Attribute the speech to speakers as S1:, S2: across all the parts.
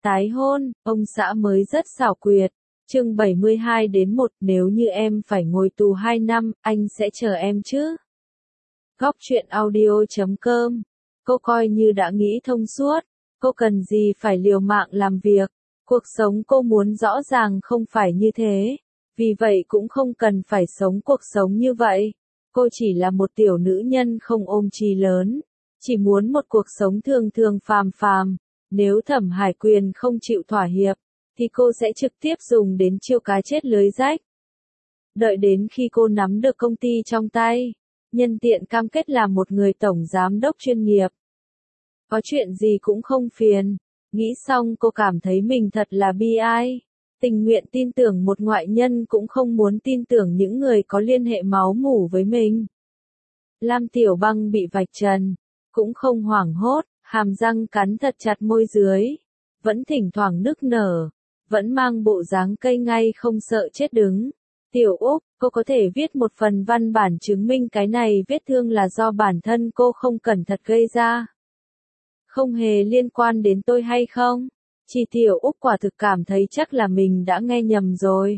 S1: Tái hôn, ông xã mới rất xảo quyệt. Chương 72-1, nếu như em phải ngồi tù 2 năm, anh sẽ chờ em chứ. Góc truyện audio.com. Cô coi như đã nghĩ thông suốt, cô cần gì phải liều mạng làm việc. Cuộc sống cô muốn rõ ràng không phải như thế, vì vậy cũng không cần phải sống cuộc sống như vậy. Cô chỉ là một tiểu nữ nhân không ôm chí lớn, chỉ muốn một cuộc sống thường thường phàm phàm. Nếu Thẩm Hải Quyền không chịu thỏa hiệp, thì cô sẽ trực tiếp dùng đến chiêu cá chết lưới rách. Đợi đến khi cô nắm được công ty trong tay, nhân tiện cam kết làm một người tổng giám đốc chuyên nghiệp. Có chuyện gì cũng không phiền. Nghĩ xong cô cảm thấy mình thật là bi ai. Tình nguyện tin tưởng một ngoại nhân cũng không muốn tin tưởng những người có liên hệ máu mủ với mình. Lam Tiểu Băng bị vạch trần, cũng không hoảng hốt, hàm răng cắn thật chặt môi dưới, vẫn thỉnh thoảng nức nở, vẫn mang bộ dáng cây ngay không sợ chết đứng. Tiểu Úc, cô có thể viết một phần văn bản chứng minh cái này vết thương là do bản thân cô không cẩn thận gây ra. Không hề liên quan đến tôi hay không? Chị Tiểu Úc quả thực cảm thấy chắc là mình đã nghe nhầm rồi.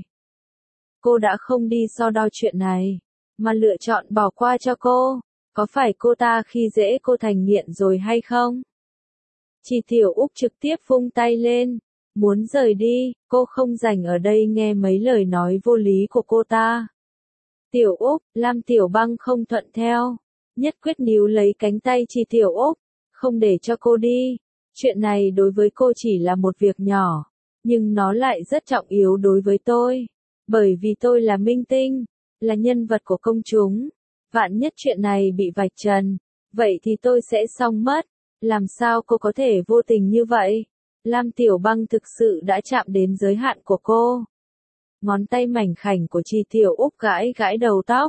S1: Cô đã không đi so đo chuyện này, mà lựa chọn bỏ qua cho cô. Có phải cô ta khi dễ cô thành nghiện rồi hay không? Chị Tiểu Úc trực tiếp vung tay lên, muốn rời đi, cô không rảnh ở đây nghe mấy lời nói vô lý của cô ta. Tiểu Úc, Lam Tiểu Băng không thuận theo, nhất quyết níu lấy cánh tay chị Tiểu Úc, không để cho cô đi. Chuyện này đối với cô chỉ là một việc nhỏ, nhưng nó lại rất trọng yếu đối với tôi, bởi vì tôi là minh tinh, là nhân vật của công chúng. Vạn nhất chuyện này bị vạch trần, vậy thì tôi sẽ xong mất. Làm sao cô có thể vô tình như vậy? Lam Tiểu Băng thực sự đã chạm đến giới hạn của cô. Ngón tay mảnh khảnh của chị Tiểu Úc gãi gãi đầu tóc.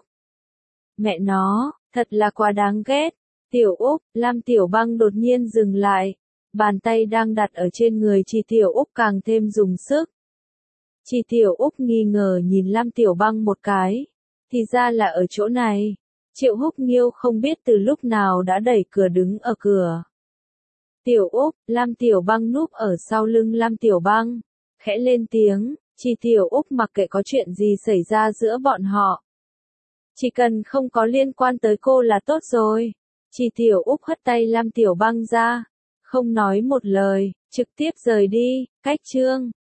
S1: Mẹ nó, thật là quá đáng ghét. Tiểu Úc, Lam Tiểu Băng đột nhiên dừng lại. Bàn tay đang đặt ở trên người chị Tiểu Úc càng thêm dùng sức. Chị Tiểu Úc nghi ngờ nhìn Lam Tiểu Băng một cái. Thì ra là ở chỗ này. Triệu Húc Nghiêu không biết từ lúc nào đã đẩy cửa đứng ở cửa. Tiểu Úc, Lam Tiểu Băng núp ở sau lưng Lam Tiểu Băng, khẽ lên tiếng, chị Tiểu Úc mặc kệ có chuyện gì xảy ra giữa bọn họ. Chỉ cần không có liên quan tới cô là tốt rồi. Chị Tiểu Úc hất tay Lam Tiểu Băng ra, không nói một lời, trực tiếp rời đi. Cách chương